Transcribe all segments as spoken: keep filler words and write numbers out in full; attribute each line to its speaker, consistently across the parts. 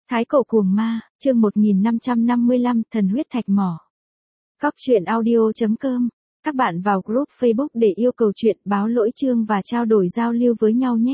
Speaker 1: Thái cổ cuồng ma, chương một nghìn năm trăm năm mươi lăm, thần huyết thạch mỏ. Cóc truyện audio chấm com. Các bạn vào group Facebook để yêu cầu chuyện, báo lỗi chương và trao đổi giao lưu với nhau nhé.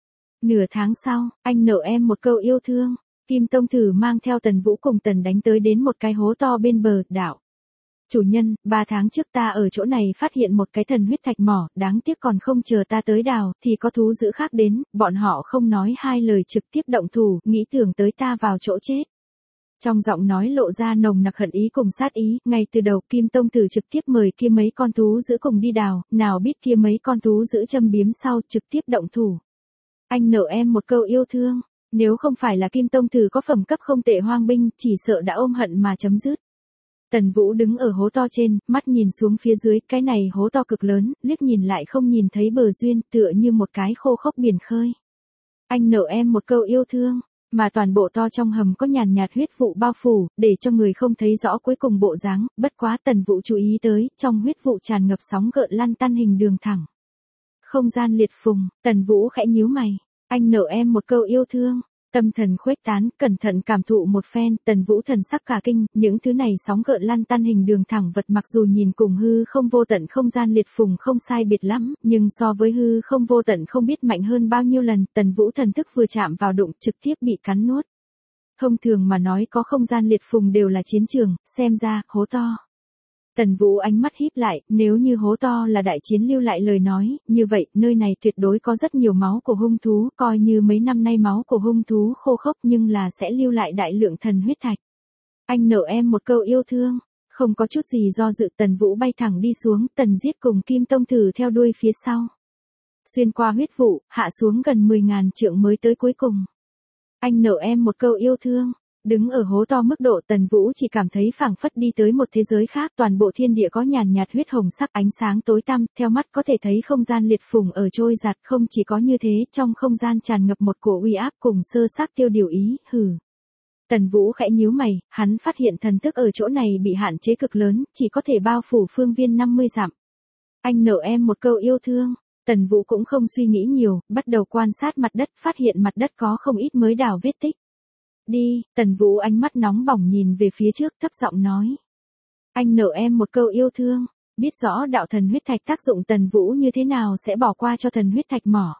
Speaker 1: Nửa tháng sau, anh nợ em một câu yêu thương. Kim Tông Thử mang theo Tần Vũ cùng Tần Đánh tới đến một cái hố to bên bờ đảo. Chủ nhân, ba tháng trước ta ở chỗ này phát hiện một cái thần huyết thạch mỏ, đáng tiếc còn không chờ ta tới đào, thì có thú dữ khác đến, bọn họ không nói hai lời trực tiếp động thủ, nghĩ tưởng tới ta vào chỗ chết. Trong giọng nói lộ ra nồng nặc hận ý cùng sát ý, ngay từ đầu Kim Tông Tử trực tiếp mời kia mấy con thú dữ cùng đi đào, nào biết kia mấy con thú dữ châm biếm sau trực tiếp động thủ. Anh nợ em một câu yêu thương, nếu không phải là Kim Tông Tử có phẩm cấp không tệ hoang binh, chỉ sợ đã ôm hận mà chấm dứt. Tần Vũ đứng ở hố to trên, mắt nhìn xuống phía dưới, cái này hố to cực lớn, liếc nhìn lại không nhìn thấy bờ duyên, tựa như một cái khô khốc biển khơi. Anh nợ em một câu yêu thương, mà toàn bộ to trong hầm có nhàn nhạt huyết vụ bao phủ, để cho người không thấy rõ cuối cùng bộ dáng, bất quá Tần Vũ chú ý tới, trong huyết vụ tràn ngập sóng gợn lăn tăn hình đường thẳng. Không gian liệt phùng, Tần Vũ khẽ nhíu mày, anh nợ em một câu yêu thương. Tâm thần khuếch tán, cẩn thận cảm thụ một phen, Tần Vũ thần sắc cả kinh, những thứ này sóng gợn lăn tăn hình đường thẳng vật mặc dù nhìn cùng hư không vô tận không gian liệt phùng không sai biệt lắm, nhưng so với hư không vô tận không biết mạnh hơn bao nhiêu lần, Tần Vũ thần thức vừa chạm vào đụng trực tiếp bị cắn nuốt. Thông thường mà nói có không gian liệt phùng đều là chiến trường, xem ra, hố to. Tần Vũ ánh mắt híp lại, nếu như hố to là đại chiến lưu lại lời nói, như vậy, nơi này tuyệt đối có rất nhiều máu của hung thú, coi như mấy năm nay máu của hung thú khô khốc nhưng là sẽ lưu lại đại lượng thần huyết thạch. Anh nợ em một câu yêu thương, không có chút gì do dự, Tần Vũ bay thẳng đi xuống, Tần Giết cùng Kim Tông Thử theo đuôi phía sau. Xuyên qua huyết vụ, hạ xuống gần mười ngàn trượng mới tới cuối cùng. Anh nợ em một câu yêu thương. Đứng ở hố to mức độ Tần Vũ chỉ cảm thấy phảng phất đi tới một thế giới khác, toàn bộ thiên địa có nhàn nhạt huyết hồng sắc ánh sáng tối tăm, theo mắt có thể thấy không gian liệt phùng ở trôi giạt, không chỉ có như thế, trong không gian tràn ngập một cổ uy áp cùng sơ xác tiêu điều ý, hừ. Tần Vũ khẽ nhíu mày, hắn phát hiện thần thức ở chỗ này bị hạn chế cực lớn, chỉ có thể bao phủ phương viên năm mươi dặm. Anh nợ em một câu yêu thương. Tần Vũ cũng không suy nghĩ nhiều, bắt đầu quan sát mặt đất, phát hiện mặt đất có không ít mới đào vết tích. Đi, Tần Vũ ánh mắt nóng bỏng nhìn về phía trước thấp giọng nói. Anh nợ em một câu yêu thương, biết rõ đạo thần huyết thạch tác dụng Tần Vũ như thế nào sẽ bỏ qua cho thần huyết thạch mỏ.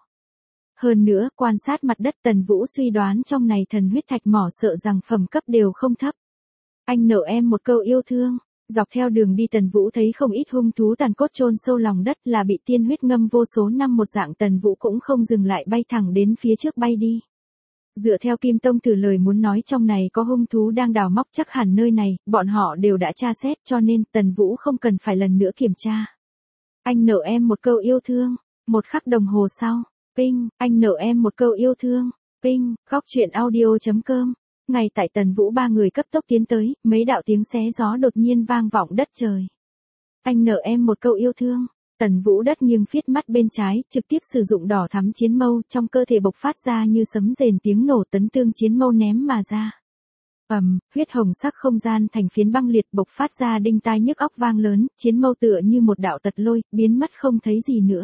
Speaker 1: Hơn nữa, quan sát mặt đất Tần Vũ suy đoán trong này thần huyết thạch mỏ sợ rằng phẩm cấp đều không thấp. Anh nợ em một câu yêu thương, dọc theo đường đi Tần Vũ thấy không ít hung thú tàn cốt chôn sâu lòng đất là bị tiên huyết ngâm vô số năm một dạng, Tần Vũ cũng không dừng lại bay thẳng đến phía trước bay đi. Dựa theo Kim Tông Tử lời muốn nói trong này có hung thú đang đào móc, chắc hẳn nơi này, bọn họ đều đã tra xét cho nên Tần Vũ không cần phải lần nữa kiểm tra. Anh nợ em một câu yêu thương, một khắc đồng hồ sau, ping, anh nợ em một câu yêu thương, ping, góc truyện audio chấm com. Ngay tại Tần Vũ ba người cấp tốc tiến tới, mấy đạo tiếng xé gió đột nhiên vang vọng đất trời. Anh nợ em một câu yêu thương. Tần Vũ đất nghiêng phiết mắt bên trái, trực tiếp sử dụng đỏ thắm chiến mâu, trong cơ thể bộc phát ra như sấm rền tiếng nổ, tấn tương chiến mâu ném mà ra. Ầm, huyết hồng sắc không gian thành phiến băng liệt bộc phát ra đinh tai nhức óc vang lớn, chiến mâu tựa như một đạo tật lôi, biến mất không thấy gì nữa.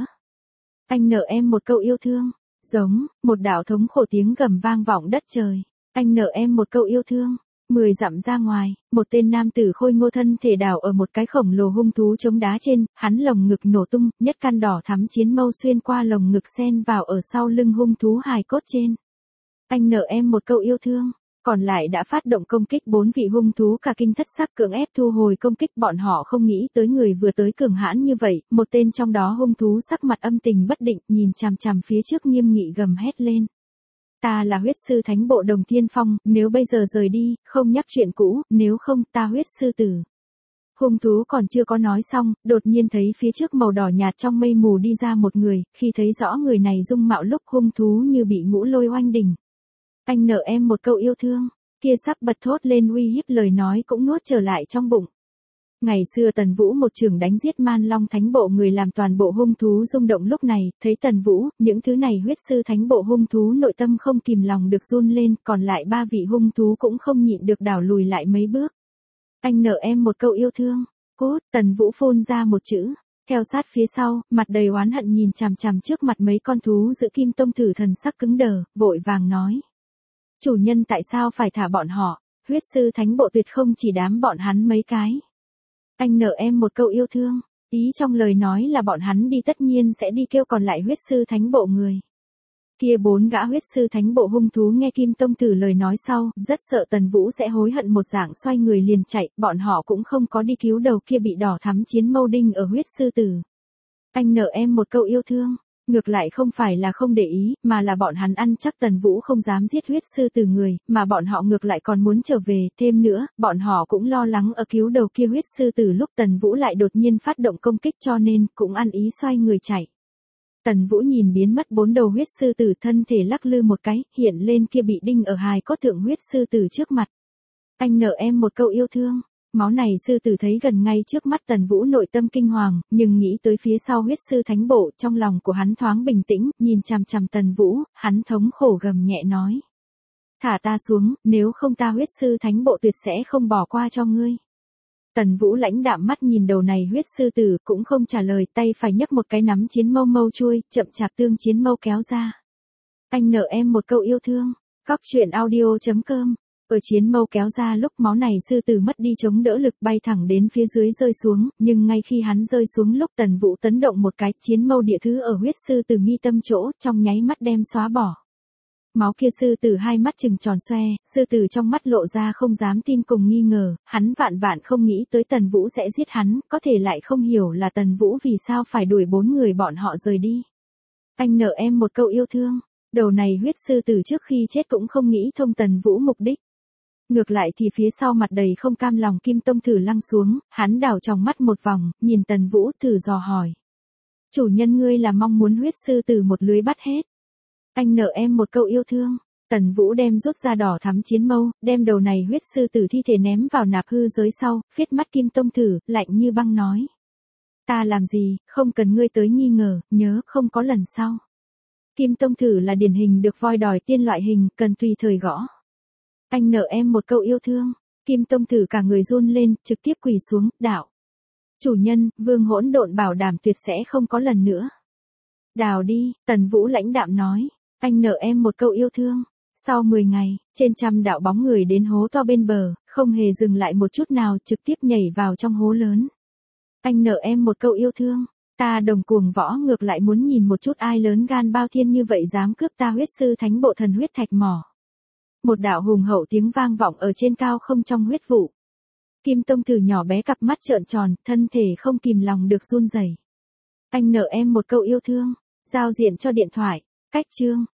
Speaker 1: Anh nợ em một câu yêu thương, giống, một đạo thống khổ tiếng gầm vang vọng đất trời. Anh nợ em một câu yêu thương. Mười dặm ra ngoài, một tên nam tử khôi ngô thân thể đảo ở một cái khổng lồ hung thú chống đá trên, hắn lồng ngực nổ tung, nhất căn đỏ thắm chiến mâu xuyên qua lồng ngực xen vào ở sau lưng hung thú hài cốt trên. Anh nợ em một câu yêu thương, còn lại đã phát động công kích bốn vị hung thú cả kinh thất sắc cưỡng ép thu hồi công kích, bọn họ không nghĩ tới người vừa tới cường hãn như vậy, một tên trong đó hung thú sắc mặt âm tình bất định, nhìn chằm chằm phía trước nghiêm nghị gầm hét lên. Ta là huyết sư thánh bộ Đồng Thiên Phong, nếu bây giờ rời đi, không nhắc chuyện cũ, nếu không ta huyết sư tử. Hung thú còn chưa có nói xong, đột nhiên thấy phía trước màu đỏ nhạt trong mây mù đi ra một người, khi thấy rõ người này dung mạo lúc hung thú như bị ngũ lôi oanh đỉnh. Anh nợ em một câu yêu thương, kia sắp bật thốt lên uy hiếp lời nói cũng nuốt trở lại trong bụng. Ngày xưa Tần Vũ một trường đánh giết Man Long Thánh bộ người làm toàn bộ hung thú rung động, lúc này, thấy Tần Vũ, những thứ này huyết sư thánh bộ hung thú nội tâm không kìm lòng được run lên, còn lại ba vị hung thú cũng không nhịn được đảo lùi lại mấy bước. Anh nợ em một câu yêu thương, cốt, Tần Vũ phun ra một chữ, theo sát phía sau, mặt đầy oán hận nhìn chằm chằm trước mặt mấy con thú giữ Kim Tông Thử thần sắc cứng đờ, vội vàng nói. Chủ nhân tại sao phải thả bọn họ, huyết sư thánh bộ tuyệt không chỉ đám bọn hắn mấy cái. Anh nợ em một câu yêu thương, ý trong lời nói là bọn hắn đi tất nhiên sẽ đi kêu còn lại huyết sư thánh bộ người. Kia bốn gã huyết sư thánh bộ hung thú nghe Kim Tông Tử lời nói sau, rất sợ Tần Vũ sẽ hối hận một dạng xoay người liền chạy, bọn họ cũng không có đi cứu đầu kia bị đỏ thắm chiến mâu đinh ở huyết sư tử. Anh nợ em một câu yêu thương, ngược lại không phải là không để ý, mà là bọn hắn ăn chắc Tần Vũ không dám giết huyết sư tử người, mà bọn họ ngược lại còn muốn trở về, thêm nữa, bọn họ cũng lo lắng ở cứu đầu kia huyết sư tử lúc Tần Vũ lại đột nhiên phát động công kích cho nên cũng ăn ý xoay người chạy. Tần Vũ nhìn biến mất bốn đầu huyết sư tử thân thể lắc lư một cái, hiện lên kia bị đinh ở hài cốt thượng huyết sư tử trước mặt. Anh nợ em một câu yêu thương, máu này sư tử thấy gần ngay trước mắt Tần Vũ nội tâm kinh hoàng, nhưng nghĩ tới phía sau huyết sư thánh bộ, trong lòng của hắn thoáng bình tĩnh, nhìn chằm chằm Tần Vũ, hắn thống khổ gầm nhẹ nói. Thả ta xuống, nếu không ta huyết sư thánh bộ tuyệt sẽ không bỏ qua cho ngươi. Tần Vũ lãnh đạm mắt nhìn đầu này huyết sư tử cũng không trả lời, tay phải nhấc một cái nắm chiến mâu mâu chuôi, chậm chạp tương chiến mâu kéo ra. Anh nợ em một câu yêu thương, Cóc truyện audio chấm com. Ở chiến mâu kéo ra lúc máu này sư tử mất đi chống đỡ lực bay thẳng đến phía dưới rơi xuống, nhưng ngay khi hắn rơi xuống lúc Tần Vũ tấn động một cái, chiến mâu địa thứ ở huyết sư tử mi tâm chỗ, trong nháy mắt đem xóa bỏ. Máu kia sư tử hai mắt trừng tròn xoe, sư tử trong mắt lộ ra không dám tin cùng nghi ngờ, hắn vạn vạn không nghĩ tới Tần Vũ sẽ giết hắn, có thể lại không hiểu là Tần Vũ vì sao phải đuổi bốn người bọn họ rời đi. Anh nợ em một câu yêu thương, đầu này huyết sư tử trước khi chết cũng không nghĩ thông Tần Vũ mục đích. Ngược lại thì phía sau mặt đầy không cam lòng Kim Tông Tử lăng xuống, hắn đảo trong mắt một vòng, nhìn Tần Vũ thử dò hỏi. Chủ nhân ngươi là mong muốn huyết sư tử một lưới bắt hết. Anh nợ em một câu yêu thương. Tần Vũ đem rút ra đỏ thắm chiến mâu, đem đầu này huyết sư tử thi thể ném vào nạp hư giới sau, phiết mắt Kim Tông Tử, lạnh như băng nói. Ta làm gì, không cần ngươi tới nghi ngờ, nhớ không có lần sau. Kim Tông Tử là điển hình được voi đòi tiên loại hình, cần tùy thời gõ. Anh nợ em một câu yêu thương. Kim Tông Tử cả người run lên, trực tiếp quỳ xuống, đạo. Chủ nhân, Vương Hỗn Độn bảo đảm tuyệt sẽ không có lần nữa. Đào đi, Tần Vũ lãnh đạm nói. Anh nợ em một câu yêu thương. Sau mười ngày, trên trăm đạo bóng người đến hố to bên bờ, không hề dừng lại một chút nào, trực tiếp nhảy vào trong hố lớn. Anh nợ em một câu yêu thương. Ta Đồng Cuồng Võ ngược lại muốn nhìn một chút ai lớn gan bao thiên như vậy dám cướp ta huyết sư thánh bộ thần huyết thạch mỏ. Một đạo hùng hậu tiếng vang vọng ở trên cao không trong huyết vụ. Kim Tông Tử nhỏ bé cặp mắt trợn tròn, thân thể không kìm lòng được run rẩy. Anh nợ em một câu yêu thương. Giao diện cho điện thoại. Cách chương.